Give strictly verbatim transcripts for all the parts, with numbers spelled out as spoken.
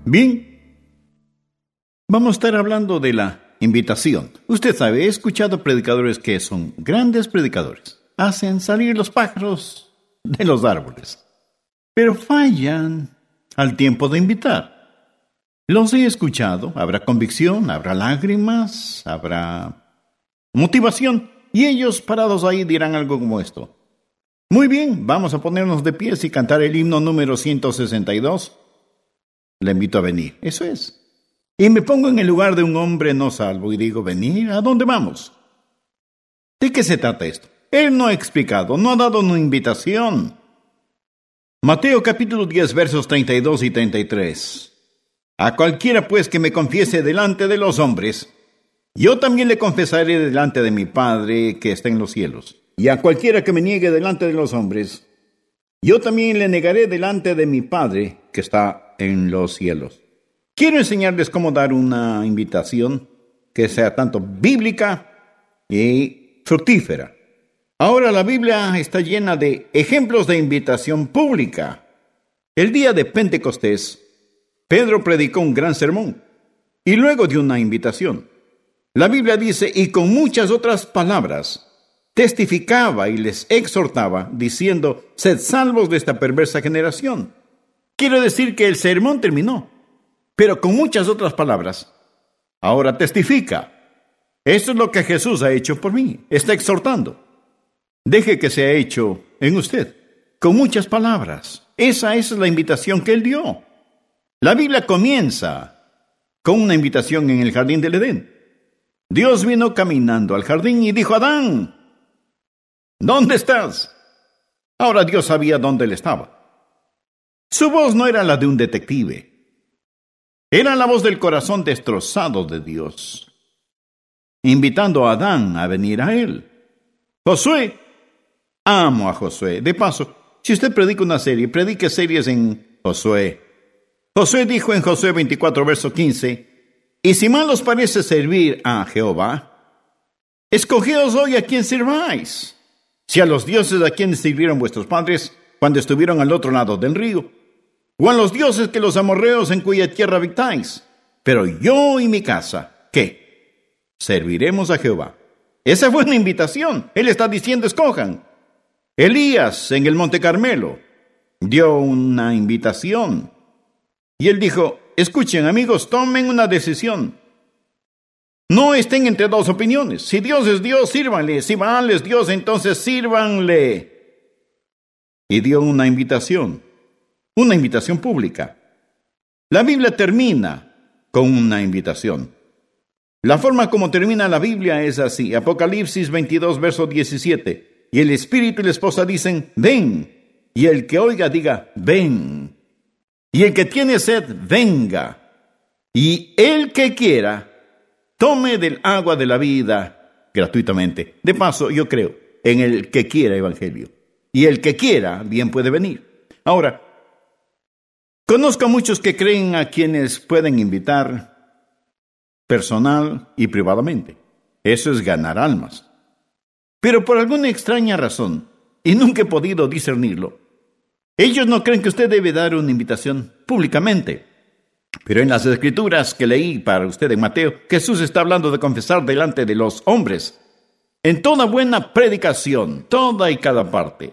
Bien, vamos a estar hablando de la invitación. Usted sabe, he escuchado predicadores que son grandes predicadores. Hacen salir los pájaros de los árboles, pero fallan al tiempo de invitar. Los he escuchado, habrá convicción, habrá lágrimas, habrá motivación, y ellos parados ahí dirán algo como esto. Muy bien, vamos a ponernos de pies y cantar el himno número ciento sesenta y dos. Le invito a venir, eso es. Y me pongo en el lugar de un hombre no salvo y digo, venir, ¿a dónde vamos? ¿De qué se trata esto? Él no ha explicado, no ha dado una invitación. Mateo capítulo diez, versos treinta y dos y treinta y tres. A cualquiera pues que me confiese delante de los hombres, yo también le confesaré delante de mi Padre que está en los cielos. Y a cualquiera que me niegue delante de los hombres, yo también le negaré delante de mi Padre que está en los cielos. Quiero enseñarles cómo dar una invitación que sea tanto bíblica y fructífera. Ahora la Biblia está llena de ejemplos de invitación pública. El día de Pentecostés, Pedro predicó un gran sermón y luego dio una invitación. La Biblia dice, y con muchas otras palabras, testificaba y les exhortaba, diciendo, sed salvos de esta perversa generación. Quiero decir que el sermón terminó, pero con muchas otras palabras. Ahora testifica. Esto es lo que Jesús ha hecho por mí. Está exhortando. Deje que sea hecho en usted, con muchas palabras. Esa, esa es la invitación que Él dio. La Biblia comienza con una invitación en el jardín del Edén. Dios vino caminando al jardín y dijo, Adán, ¿dónde estás? Ahora Dios sabía dónde él estaba. Su voz no era la de un detective. Era la voz del corazón destrozado de Dios, invitando a Adán a venir a él. Josué, amo a Josué. De paso, si usted predica una serie, predique series en Josué. Josué dijo en Josué veinticuatro, verso quince, y si mal os parece servir a Jehová, escogeos hoy a quien sirváis. Si a los dioses a quienes sirvieron vuestros padres cuando estuvieron al otro lado del río, o a los dioses que los amorreos en cuya tierra habitáis. Pero yo y mi casa, ¿qué? Serviremos a Jehová. Esa fue una invitación. Él está diciendo, escojan. Elías en el Monte Carmelo dio una invitación. Y él dijo, escuchen amigos, tomen una decisión. No estén entre dos opiniones. Si Dios es Dios, sírvanle. Si Baal es Dios, entonces sírvanle. Y dio una invitación. Una invitación pública. La Biblia termina con una invitación. La forma como termina la Biblia es así. Apocalipsis veintidós, verso diecisiete. Y el Espíritu y la esposa dicen, ven. Y el que oiga diga, ven. Y el que tiene sed, venga. Y el que quiera, tome del agua de la vida gratuitamente. De paso, yo creo en el que quiera evangelio. Y el que quiera, bien puede venir. Ahora, conozco a muchos que creen a quienes pueden invitar personal y privadamente. Eso es ganar almas. Pero por alguna extraña razón, y nunca he podido discernirlo, ellos no creen que usted debe dar una invitación públicamente. Pero en las escrituras que leí para usted en Mateo, Jesús está hablando de confesar delante de los hombres. En toda buena predicación, toda y cada parte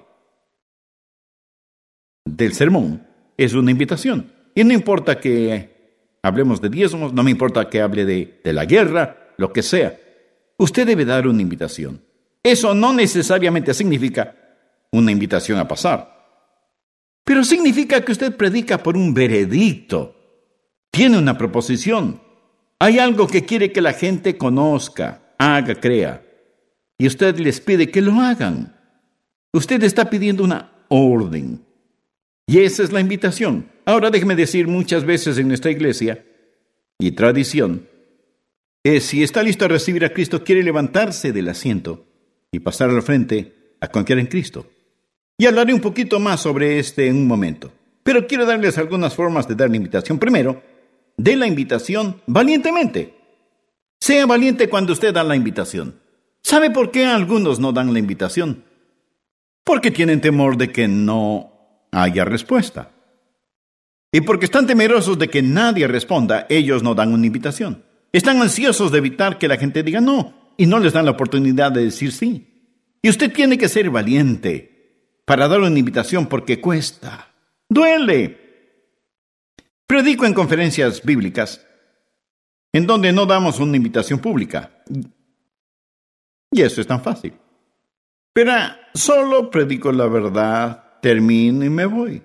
del sermón es una invitación. Y no importa que hablemos de diezmos, no me importa que hable de, de la guerra, lo que sea. Usted debe dar una invitación. Eso no necesariamente significa una invitación a pasar. Pero significa que usted predica por un veredicto. Tiene una proposición. Hay algo que quiere que la gente conozca, haga, crea. Y usted les pide que lo hagan. Usted está pidiendo una orden. Y esa es la invitación. Ahora déjeme decir, muchas veces en nuestra iglesia y tradición, es si está listo a recibir a Cristo, quiere levantarse del asiento y pasar al frente a confiar en Cristo. Y hablaré un poquito más sobre este en un momento. Pero quiero darles algunas formas de dar la invitación. Primero, dé la invitación valientemente. Sea valiente cuando usted da la invitación. ¿Sabe por qué algunos no dan la invitación? Porque tienen temor de que no haya respuesta. Y porque están temerosos de que nadie responda, ellos no dan una invitación. Están ansiosos de evitar que la gente diga no, y no les dan la oportunidad de decir sí. Y usted tiene que ser valiente para dar una invitación porque cuesta, duele. Predico en conferencias bíblicas en donde no damos una invitación pública. Y eso es tan fácil. Pero solo predico la verdad, termino y me voy.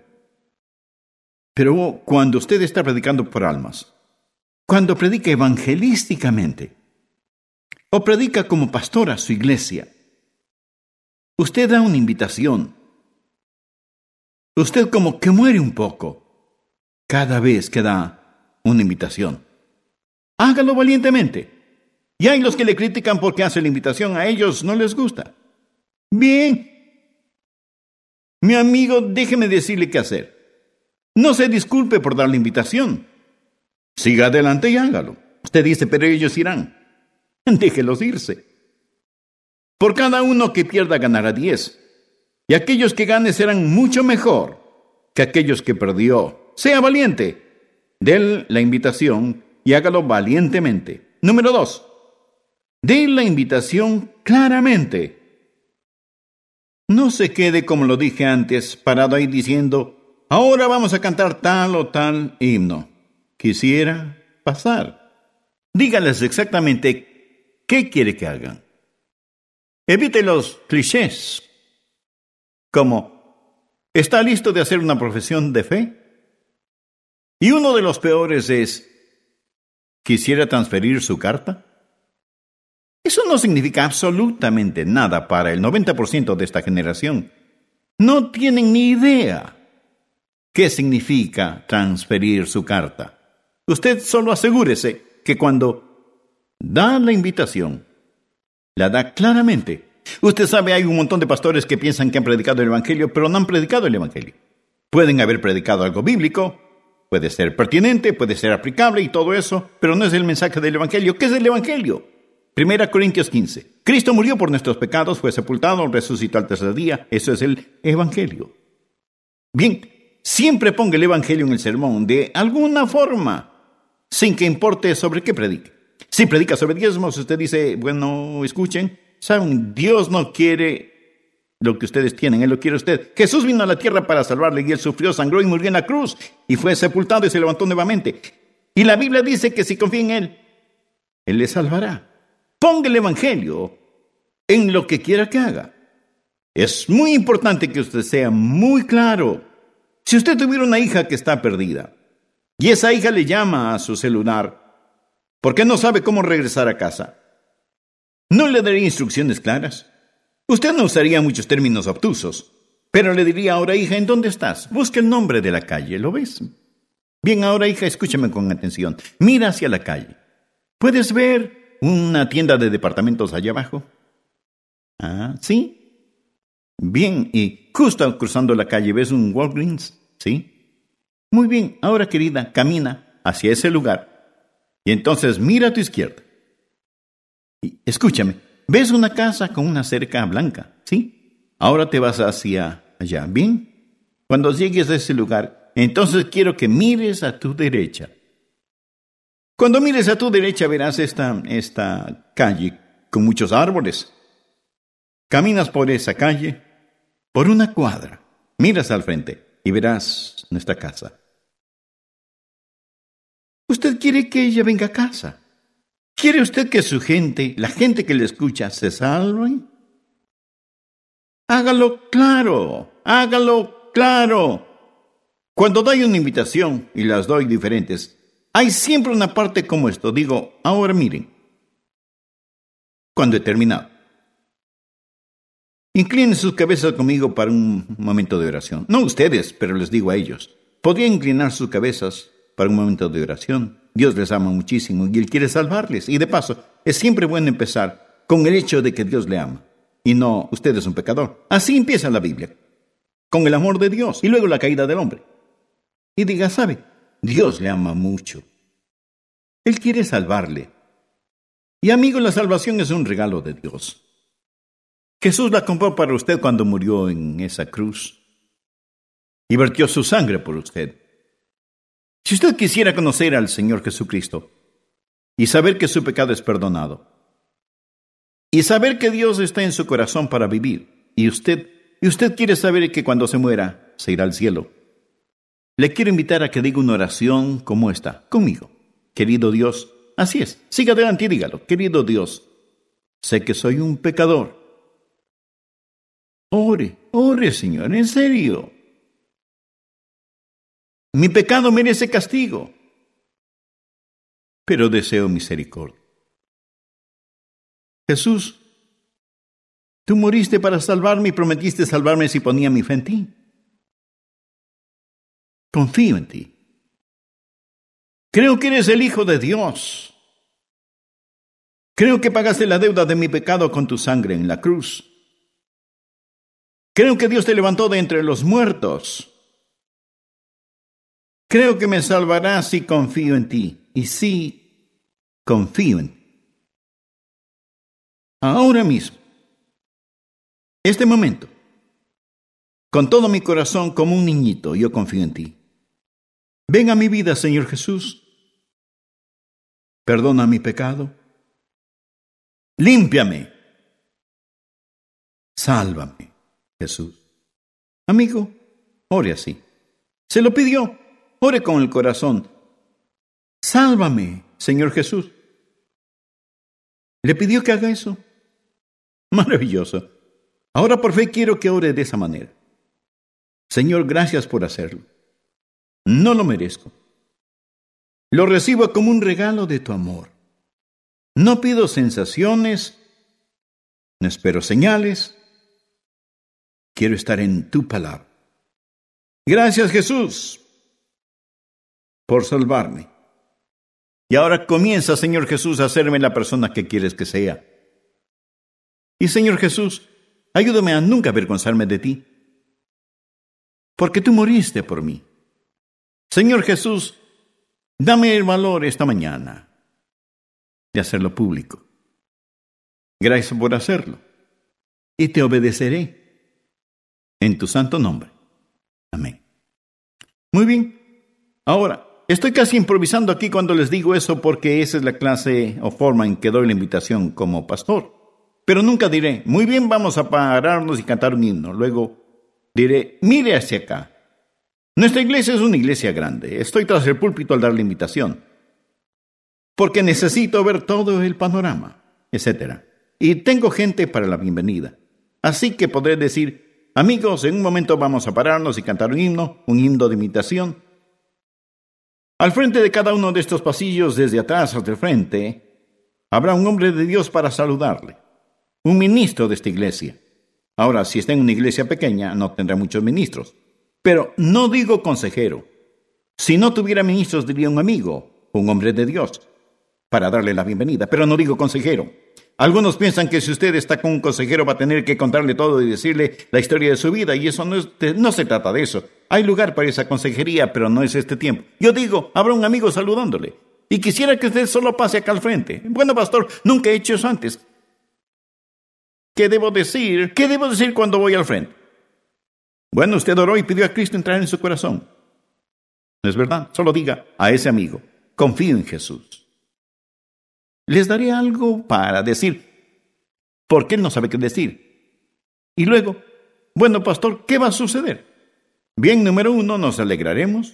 Pero cuando usted está predicando por almas, cuando predica evangelísticamente, o predica como pastor a su iglesia, usted da una invitación. Usted como que muere un poco cada vez que da una invitación. Hágalo valientemente. Y hay los que le critican porque hace la invitación, a ellos no les gusta. Bien. Mi amigo, déjeme decirle qué hacer. No se disculpe por dar la invitación. Siga adelante y hágalo. Usted dice, pero ellos irán. Déjelos irse. Por cada uno que pierda ganará diez. Y aquellos que gane serán mucho mejor que aquellos que perdió. Sea valiente. Dé la invitación y hágalo valientemente. Número dos. Dé la invitación claramente. No se quede, como lo dije antes, parado ahí diciendo, ahora vamos a cantar tal o tal himno. Quisiera pasar. Dígales exactamente qué quiere que hagan. Evite los clichés, como, ¿está listo de hacer una profesión de fe? Y uno de los peores es, ¿quisiera transferir su carta? Eso no significa absolutamente nada para el noventa por ciento de esta generación. No tienen ni idea qué significa transferir su carta. Usted solo asegúrese que cuando da la invitación, la da claramente. Usted sabe, hay un montón de pastores que piensan que han predicado el Evangelio, pero no han predicado el Evangelio. Pueden haber predicado algo bíblico, puede ser pertinente, puede ser aplicable y todo eso, pero no es el mensaje del Evangelio. ¿Qué es el Evangelio? Primera Corintios quince. Cristo murió por nuestros pecados, fue sepultado, resucitó al tercer día. Eso es el Evangelio. Bien, siempre ponga el Evangelio en el sermón de alguna forma, sin que importe sobre qué predique. Si predica sobre diezmos, usted dice, bueno, escuchen, saben, Dios no quiere lo que ustedes tienen, Él lo quiere usted. Jesús vino a la tierra para salvarle y Él sufrió, sangró y murió en la cruz y fue sepultado y se levantó nuevamente. Y la Biblia dice que si confía en Él, Él le salvará. Ponga el Evangelio en lo que quiera que haga. Es muy importante que usted sea muy claro. Si usted tuviera una hija que está perdida y esa hija le llama a su celular porque no sabe cómo regresar a casa, ¿no le daría instrucciones claras? Usted no usaría muchos términos obtusos, pero le diría, ahora hija, ¿en dónde estás? Busca el nombre de la calle, ¿lo ves? Bien, ahora hija, escúchame con atención. Mira hacia la calle. ¿Puedes ver una tienda de departamentos allá abajo? Ah, ¿sí? Bien, y justo cruzando la calle, ¿ves un Walgreens? ¿Sí? Muy bien, ahora querida, camina hacia ese lugar. Y entonces mira a tu izquierda. Y escúchame, ¿ves una casa con una cerca blanca? ¿Sí? Ahora te vas hacia allá, ¿bien? Cuando llegues a ese lugar, entonces quiero que mires a tu derecha. Cuando mires a tu derecha verás esta, esta calle con muchos árboles. Caminas por esa calle, por una cuadra, miras al frente y verás nuestra casa. Usted quiere que ella venga a casa. ¿Quiere usted que su gente, la gente que le escucha, se salve? Hágalo claro, hágalo claro. Cuando doy una invitación, y las doy diferentes, hay siempre una parte como esto. Digo, ahora miren, cuando he terminado, inclinen sus cabezas conmigo para un momento de oración. No ustedes, pero les digo a ellos. Podrían inclinar sus cabezas para un momento de oración. Dios les ama muchísimo y Él quiere salvarles. Y de paso, es siempre bueno empezar con el hecho de que Dios le ama y no usted es un pecador. Así empieza la Biblia, con el amor de Dios y luego la caída del hombre. Y diga, ¿sabe? Dios le ama mucho. Él quiere salvarle. Y amigo, la salvación es un regalo de Dios. Jesús la compró para usted cuando murió en esa cruz y vertió su sangre por usted. Si usted quisiera conocer al Señor Jesucristo y saber que su pecado es perdonado, y saber que Dios está en su corazón para vivir, y usted, y usted quiere saber que cuando se muera se irá al cielo, le quiero invitar a que diga una oración como esta, conmigo. Querido Dios, así es, siga adelante y dígalo. Querido Dios, sé que soy un pecador. Ore, ore, Señor, en serio. Mi pecado merece castigo, pero deseo misericordia. Jesús, tú moriste para salvarme y prometiste salvarme si ponía mi fe en ti. Confío en ti. Creo que eres el Hijo de Dios. Creo que pagaste la deuda de mi pecado con tu sangre en la cruz. Creo que Dios te levantó de entre los muertos. Creo que me salvarás si confío en ti. Y sí, confío en ti. Ahora mismo, este momento, con todo mi corazón como un niñito, yo confío en ti. Ven a mi vida, Señor Jesús. Perdona mi pecado. Límpiame. Sálvame, Jesús. Amigo, ore así. Se lo pidió. Ore con el corazón. Sálvame, Señor Jesús. ¿Le pidió que haga eso? Maravilloso. Ahora por fe quiero que ore de esa manera. Señor, gracias por hacerlo. No lo merezco. Lo recibo como un regalo de tu amor. No pido sensaciones, no espero señales. Quiero estar en tu palabra. Gracias, Jesús, por salvarme. Y ahora comienza, Señor Jesús, a hacerme la persona que quieres que sea. Y, Señor Jesús, ayúdame a nunca avergonzarme de ti, porque tú moriste por mí. Señor Jesús, dame el valor esta mañana de hacerlo público. Gracias por hacerlo, y te obedeceré en tu santo nombre. Amén. Muy bien. Ahora, estoy casi improvisando aquí cuando les digo eso porque esa es la clase o forma en que doy la invitación como pastor. Pero nunca diré, muy bien, vamos a pararnos y cantar un himno. Luego diré, mire hacia acá. Nuestra iglesia es una iglesia grande. Estoy tras el púlpito al dar la invitación, porque necesito ver todo el panorama, etcétera. Y tengo gente para la bienvenida. Así que podré decir, amigos, en un momento vamos a pararnos y cantar un himno, un himno de invitación. Al frente de cada uno de estos pasillos, desde atrás hasta el frente, habrá un hombre de Dios para saludarle, un ministro de esta iglesia. Ahora, si está en una iglesia pequeña, no tendrá muchos ministros. Pero no digo consejero. Si no tuviera ministros, diría un amigo, un hombre de Dios, para darle la bienvenida. Pero no digo consejero. Algunos piensan que si usted está con un consejero va a tener que contarle todo y decirle la historia de su vida, y eso no, es, no se trata de eso. Hay lugar para esa consejería, pero no es este tiempo. Yo digo, habrá un amigo saludándole, y quisiera que usted solo pase acá al frente. Bueno, pastor, nunca he hecho eso antes. ¿Qué debo decir? ¿Qué debo decir cuando voy al frente? Bueno, usted oró y pidió a Cristo entrar en su corazón. ¿No es verdad? Solo diga a ese amigo, confío en Jesús. Les daré algo para decir, porque él no sabe qué decir. Y luego, bueno, pastor, ¿qué va a suceder? Bien, número uno, nos alegraremos.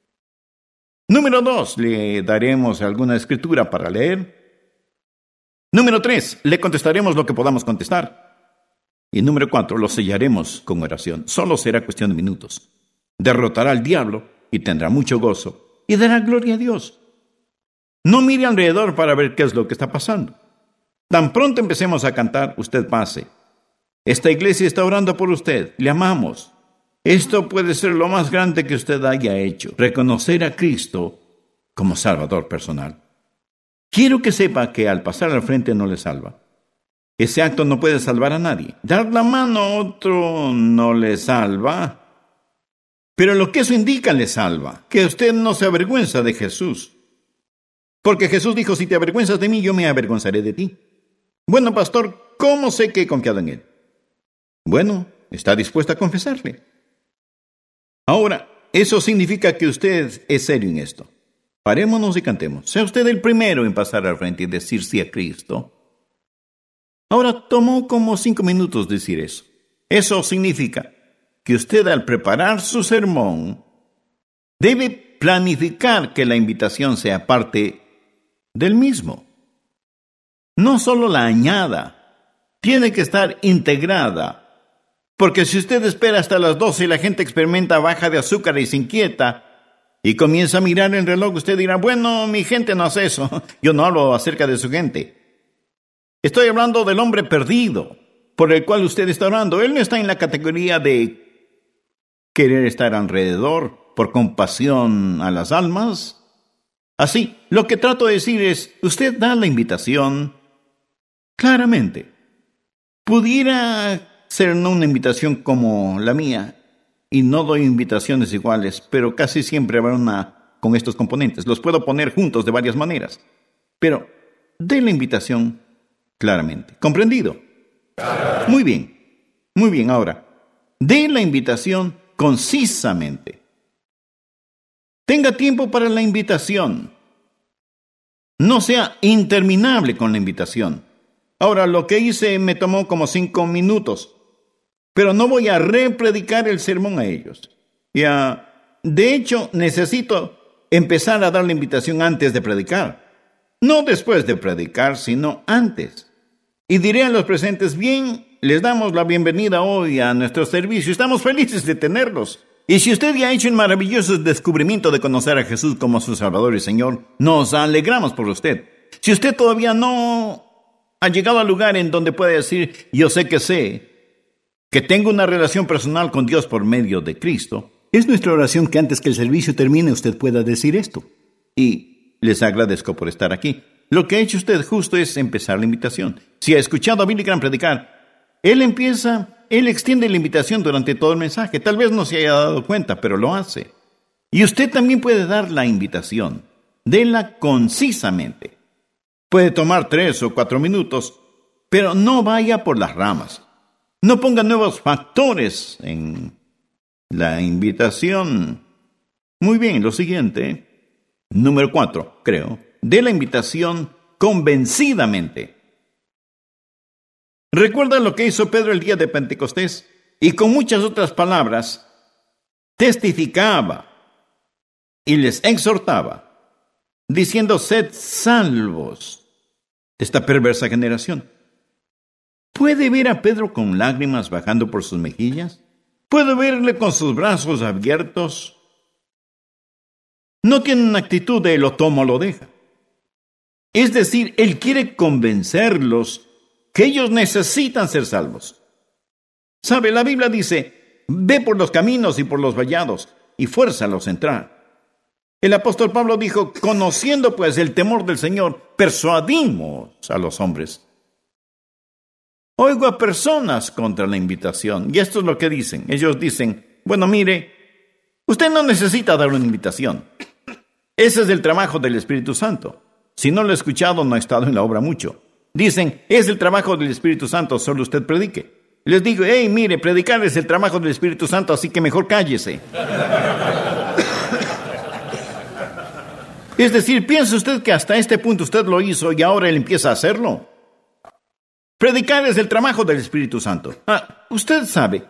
Número dos, le daremos alguna escritura para leer. Número tres, le contestaremos lo que podamos contestar. Y número cuatro, lo sellaremos con oración. Solo será cuestión de minutos. Derrotará al diablo y tendrá mucho gozo y dará gloria a Dios. No mire alrededor para ver qué es lo que está pasando. Tan pronto empecemos a cantar, usted pase. Esta iglesia está orando por usted. Le amamos. Esto puede ser lo más grande que usted haya hecho. Reconocer a Cristo como Salvador personal. Quiero que sepa que al pasar al frente no le salva. Ese acto no puede salvar a nadie. Dar la mano a otro no le salva. Pero lo que eso indica le salva. Que usted no se avergüenza de Jesús. Porque Jesús dijo, si te avergüenzas de mí, yo me avergonzaré de ti. Bueno, pastor, ¿cómo sé que he confiado en él? Bueno, está dispuesto a confesarle. Ahora, eso significa que usted es serio en esto. Parémonos y cantemos. Sea usted el primero en pasar al frente y decir sí a Cristo. Ahora tomó como cinco minutos decir eso. Eso significa que usted al preparar su sermón debe planificar que la invitación sea parte del mismo. No solo la añada, tiene que estar integrada. Porque si usted espera hasta las doce y la gente experimenta baja de azúcar y se inquieta y comienza a mirar el reloj, usted dirá, bueno, mi gente no hace eso. Yo no hablo acerca de su gente. Estoy hablando del hombre perdido por el cual usted está orando. Él no está en la categoría de querer estar alrededor por compasión a las almas. Así, lo que trato de decir es, usted da la invitación claramente. Pudiera ser no una invitación como la mía, y no doy invitaciones iguales, pero casi siempre habrá una con estos componentes. Los puedo poner juntos de varias maneras, pero dé la invitación claramente. ¿Comprendido? Muy bien, muy bien. Ahora, dé la invitación concisamente. Tenga tiempo para la invitación. No sea interminable con la invitación. Ahora, lo que hice me tomó como cinco minutos, pero no voy a repredicar el sermón a ellos. Ya, de hecho, necesito empezar a dar la invitación antes de predicar. No después de predicar, sino antes. Y diré a los presentes, bien, les damos la bienvenida hoy a nuestro servicio. Estamos felices de tenerlos. Y si usted ya ha hecho un maravilloso descubrimiento de conocer a Jesús como su Salvador y Señor, nos alegramos por usted. Si usted todavía no ha llegado al lugar en donde puede decir, yo sé que sé, que tengo una relación personal con Dios por medio de Cristo, es nuestra oración que antes que el servicio termine usted pueda decir esto. Y les agradezco por estar aquí. Lo que ha hecho usted justo es empezar la invitación. Si ha escuchado a Billy Graham predicar, él empieza, él extiende la invitación durante todo el mensaje. Tal vez no se haya dado cuenta, pero lo hace. Y usted también puede dar la invitación. Déla concisamente. Puede tomar tres o cuatro minutos, pero no vaya por las ramas. No ponga nuevos factores en la invitación. Muy bien, lo siguiente. Número cuatro, creo. Dé la invitación convencidamente. ¿Recuerda lo que hizo Pedro el día de Pentecostés? Y con muchas otras palabras, testificaba y les exhortaba, diciendo, sed salvos de esta perversa generación. ¿Puede ver a Pedro con lágrimas bajando por sus mejillas? ¿Puede verle con sus brazos abiertos? No tiene una actitud de lo toma o lo deja. Es decir, él quiere convencerlos que ellos necesitan ser salvos. ¿Sabe? La Biblia dice, ve por los caminos y por los vallados y fuérzalos a entrar. El apóstol Pablo dijo, conociendo pues el temor del Señor, persuadimos a los hombres. Oigo a personas contra la invitación, y esto es lo que dicen. Ellos dicen, bueno, mire, usted no necesita dar una invitación. Ese es el trabajo del Espíritu Santo. Si no lo he escuchado, no ha estado en la obra mucho. Dicen, es el trabajo del Espíritu Santo, solo usted predique. Les digo, hey, mire, predicar es el trabajo del Espíritu Santo, así que mejor cállese. Es decir, ¿piensa usted que hasta este punto usted lo hizo y ahora él empieza a hacerlo? Predicar es el trabajo del Espíritu Santo. Ah, usted sabe.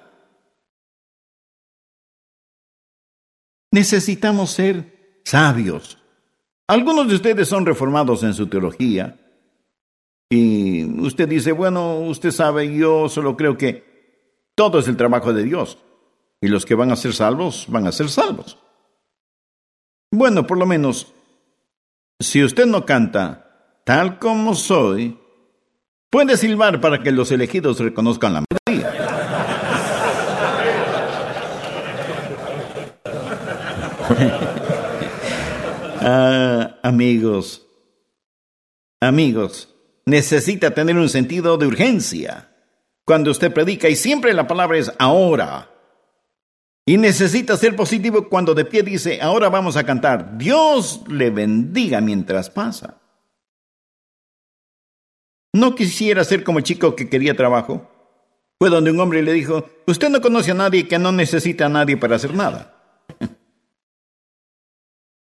Necesitamos ser sabios. Algunos de ustedes son reformados en su teología. Y usted dice, bueno, usted sabe, yo solo creo que todo es el trabajo de Dios. Y los que van a ser salvos, van a ser salvos. Bueno, por lo menos, si usted no canta tal como soy, puede silbar para que los elegidos reconozcan la melodía. ah, amigos, amigos, necesita tener un sentido de urgencia cuando usted predica, y siempre la palabra es ahora. Y necesita ser positivo cuando de pie dice, ahora vamos a cantar. Dios le bendiga mientras pasa. No quisiera ser como el chico que quería trabajo. Fue donde un hombre le dijo, usted no conoce a nadie que no necesita a nadie para hacer nada.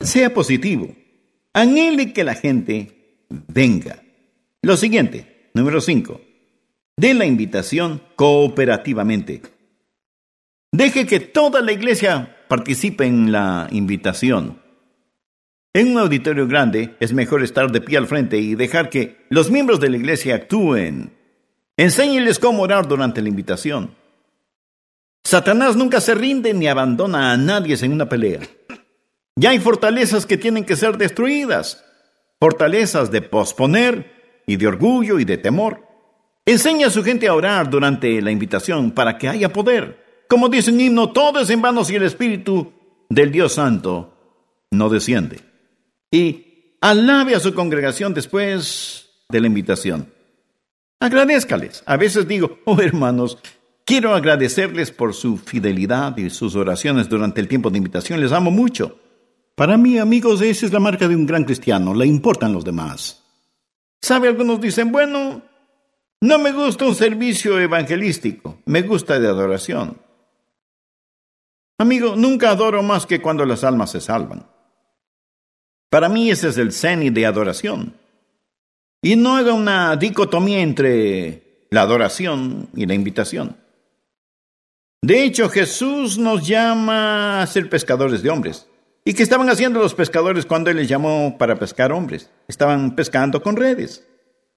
Sea positivo. Anhele que la gente venga. Lo siguiente, número cinco. Dé la invitación cooperativamente. Deje que toda la iglesia participe en la invitación. En un auditorio grande es mejor estar de pie al frente y dejar que los miembros de la iglesia actúen. Enséñeles cómo orar durante la invitación. Satanás nunca se rinde ni abandona a nadie en una pelea. Ya hay fortalezas que tienen que ser destruidas. Fortalezas de posponer y de orgullo y de temor. Enseña a su gente a orar durante la invitación para que haya poder. Como dice un himno, todo es en vano si el Espíritu del Dios Santo no desciende. Y alabe a su congregación después de la invitación. Agradézcales. A veces digo, oh hermanos, quiero agradecerles por su fidelidad y sus oraciones durante el tiempo de invitación. Les amo mucho. Para mí, amigos, esa es la marca de un gran cristiano. Le importan los demás. ¿Sabe? Algunos dicen, bueno, no me gusta un servicio evangelístico. Me gusta de adoración. Amigo, nunca adoro más que cuando las almas se salvan. Para mí ese es el cenit de adoración. Y no haga una dicotomía entre la adoración y la invitación. De hecho, Jesús nos llama a ser pescadores de hombres. ¿Y qué estaban haciendo los pescadores cuando Él les llamó para pescar hombres? Estaban pescando con redes.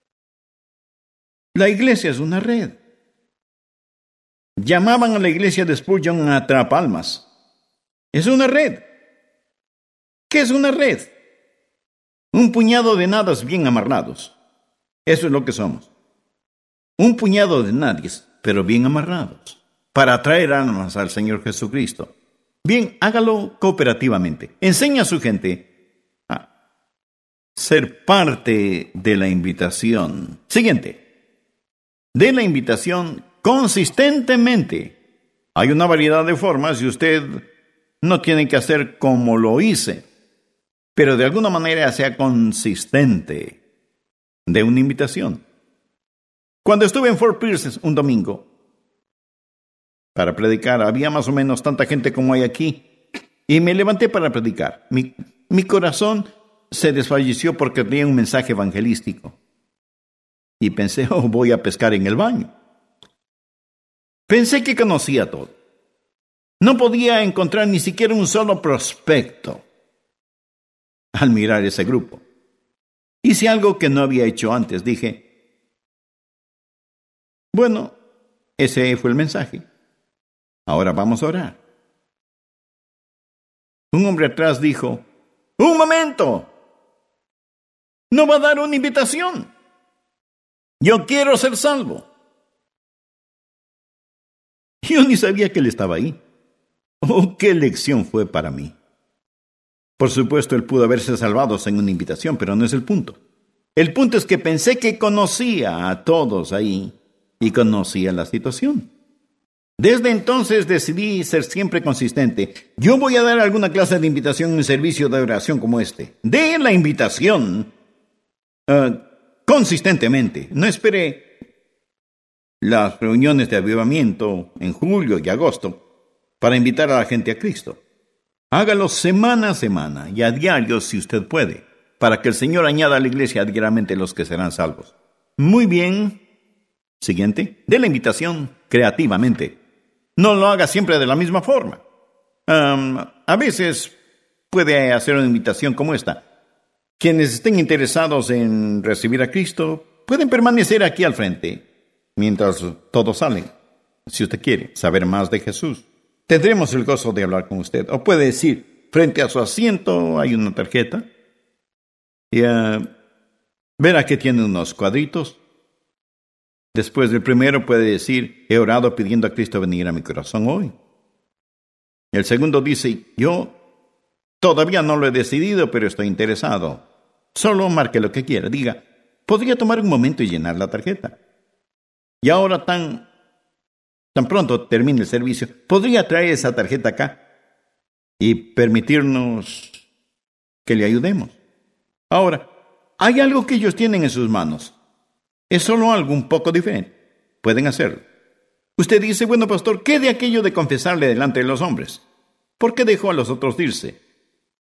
La iglesia es una red. Llamaban a la iglesia de Spurgeon a atrapalmas. Es una red. ¿Qué es una red? Un puñado de nadas bien amarrados. Eso es lo que somos. Un puñado de nadies, pero bien amarrados, para atraer almas al Señor Jesucristo. Bien, hágalo cooperativamente. Enseña a su gente a ser parte de la invitación. Siguiente. De la invitación consistentemente. Hay una variedad de formas y usted no tiene que hacer como lo hice, pero de alguna manera sea consistente de una invitación. Cuando estuve en Fort Pierce un domingo para predicar, había más o menos tanta gente como hay aquí, y me levanté para predicar. Mi, mi corazón se desfalleció porque tenía un mensaje evangelístico. Y pensé, oh, voy a pescar en el baño. Pensé que conocía todo. No podía encontrar ni siquiera un solo prospecto al mirar ese grupo. Hice algo que no había hecho antes. Dije, bueno, ese fue el mensaje. Ahora vamos a orar. Un hombre atrás dijo, ¡un momento! No va a dar una invitación. Yo quiero ser salvo. Yo ni sabía que él estaba ahí. Oh, qué lección fue para mí. Por supuesto, él pudo haberse salvado sin una invitación, pero no es el punto. El punto es que pensé que conocía a todos ahí y conocía la situación. Desde entonces decidí ser siempre consistente. Yo voy a dar alguna clase de invitación en un servicio de oración como este. Dé la invitación uh, consistentemente. No espere las reuniones de avivamiento en julio y agosto para invitar a la gente a Cristo. Hágalo semana a semana y a diario si usted puede, para que el Señor añada a la iglesia diariamente los que serán salvos. Muy bien. Siguiente. Dé la invitación creativamente. No lo haga siempre de la misma forma. Um, a veces puede hacer una invitación como esta. Quienes estén interesados en recibir a Cristo pueden permanecer aquí al frente mientras todos salen. Si usted quiere saber más de Jesús, tendremos el gozo de hablar con usted. O puede decir, frente a su asiento hay una tarjeta y uh, verá que tiene unos cuadritos. Después del primero puede decir, he orado pidiendo a Cristo venir a mi corazón hoy. El segundo dice, yo todavía no lo he decidido, pero estoy interesado. Solo marque lo que quiera. Diga, podría tomar un momento y llenar la tarjeta. Y ahora tan, tan pronto termine el servicio, podría traer esa tarjeta acá y permitirnos que le ayudemos. Ahora, hay algo que ellos tienen en sus manos. Es solo algo un poco diferente. Pueden hacerlo. Usted dice, bueno, pastor, ¿qué de aquello de confesarle delante de los hombres? ¿Por qué dejó a los otros irse?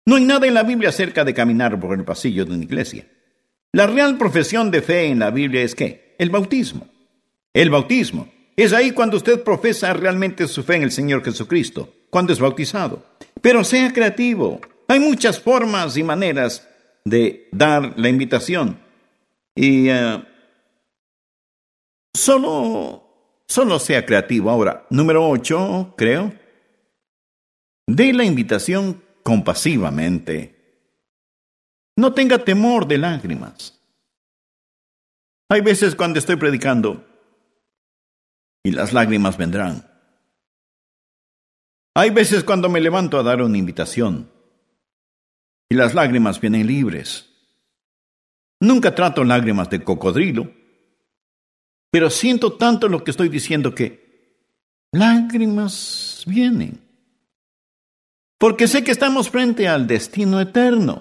No hay nada en la Biblia acerca de caminar por el pasillo de una iglesia. La real profesión de fe en la Biblia es ¿qué? El bautismo. El bautismo. Es ahí cuando usted profesa realmente su fe en el Señor Jesucristo, cuando es bautizado. Pero sea creativo. Hay muchas formas y maneras de dar la invitación. Y uh, solo, solo sea creativo. Ahora, número ocho, creo. Dé la invitación compasivamente. No tenga temor de lágrimas. Hay veces cuando estoy predicando y las lágrimas vendrán. Hay veces cuando me levanto a dar una invitación y las lágrimas vienen libres. Nunca trato lágrimas de cocodrilo, pero siento tanto lo que estoy diciendo que lágrimas vienen. Porque sé que estamos frente al destino eterno.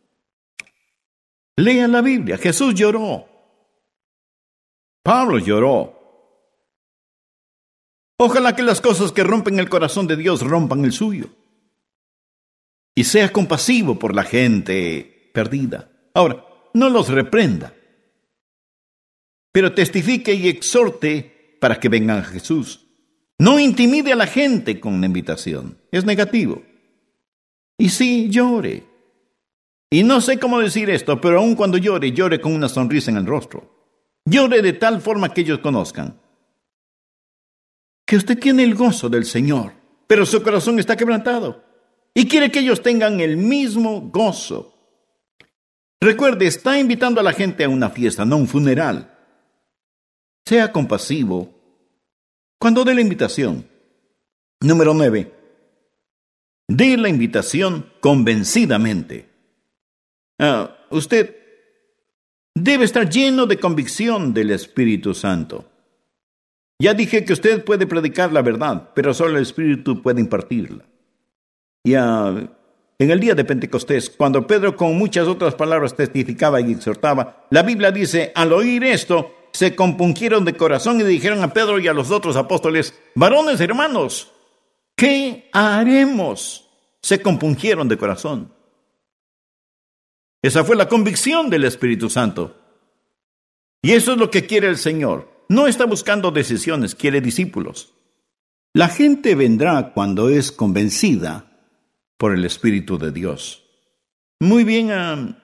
Lea la Biblia. Jesús lloró. Pablo lloró. Ojalá que las cosas que rompen el corazón de Dios rompan el suyo. Y sea compasivo por la gente perdida. Ahora, no los reprenda, pero testifique y exhorte para que vengan a Jesús. No intimide a la gente con una invitación. Es negativo. Y sí, llore. Y no sé cómo decir esto, pero aun cuando llore, llore con una sonrisa en el rostro. Llore de tal forma que ellos conozcan que usted tiene el gozo del Señor, pero su corazón está quebrantado y quiere que ellos tengan el mismo gozo. Recuerde, está invitando a la gente a una fiesta, no a un funeral. Sea compasivo cuando dé la invitación. Número nueve. Dé la invitación convencidamente. Ah, usted debe estar lleno de convicción del Espíritu Santo. Ya dije que usted puede predicar la verdad, pero solo el Espíritu puede impartirla. Ya en el día de Pentecostés, cuando Pedro con muchas otras palabras testificaba y exhortaba, la Biblia dice, al oír esto, se compungieron de corazón y dijeron a Pedro y a los otros apóstoles, varones hermanos, ¿qué haremos? Se compungieron de corazón. Esa fue la convicción del Espíritu Santo. Y eso es lo que quiere el Señor. No está buscando decisiones, quiere discípulos. La gente vendrá cuando es convencida por el Espíritu de Dios. Muy bien. Um,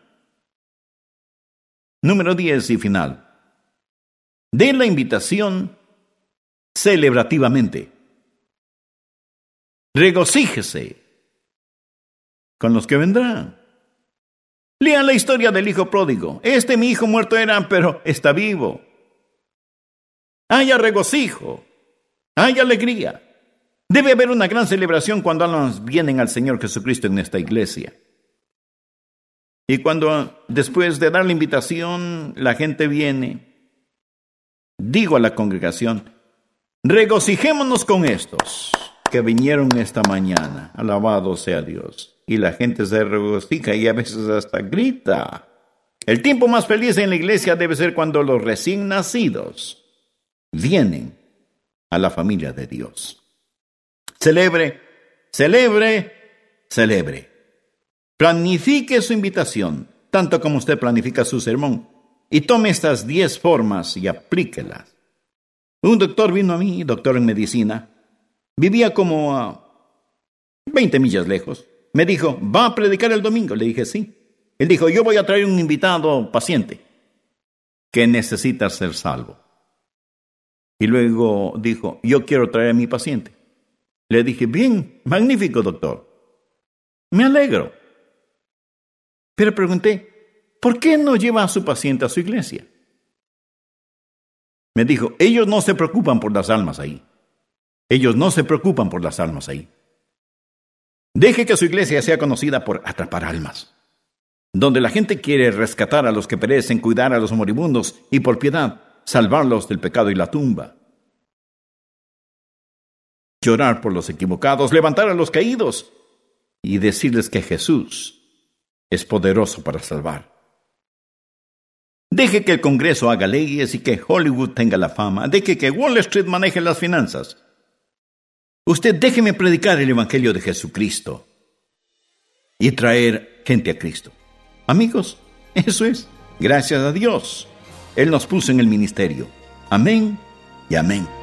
número diez y final. De la invitación celebrativamente. Regocíjese con los que vendrán. Lean la historia del hijo pródigo. Este mi hijo muerto era, pero está vivo. Haya regocijo, haya alegría. Debe haber una gran celebración cuando almas vienen al Señor Jesucristo en esta iglesia. Y cuando después de dar la invitación, la gente viene, digo a la congregación, regocijémonos con estos que vinieron esta mañana. Alabado sea Dios. Y la gente se regocija y a veces hasta grita. El tiempo más feliz en la iglesia debe ser cuando los recién nacidos vienen a la familia de Dios. Celebre, celebre, celebre. Planifique su invitación, tanto como usted planifica su sermón, y tome estas diez formas y aplíquelas. Un doctor vino a mí, doctor en medicina, vivía como a veinte millas lejos. Me dijo, ¿va a predicar el domingo? Le dije, sí. Él dijo, yo voy a traer un invitado paciente que necesita ser salvo. Y luego dijo, yo quiero traer a mi paciente. Le dije, bien, magnífico, doctor. Me alegro. Pero pregunté, ¿por qué no lleva a su paciente a su iglesia? Me dijo, ellos no se preocupan por las almas ahí. Ellos no se preocupan por las almas ahí. Deje que su iglesia sea conocida por atrapar almas, donde la gente quiere rescatar a los que perecen, cuidar a los moribundos y por piedad salvarlos del pecado y la tumba. Llorar por los equivocados, levantar a los caídos y decirles que Jesús es poderoso para salvar. Deje que el Congreso haga leyes y que Hollywood tenga la fama. Deje que Wall Street maneje las finanzas. Usted déjeme predicar el Evangelio de Jesucristo. y traer gente a Cristo. Amigos, eso es. Gracias a Dios, Él nos puso en el ministerio. Amén y amén.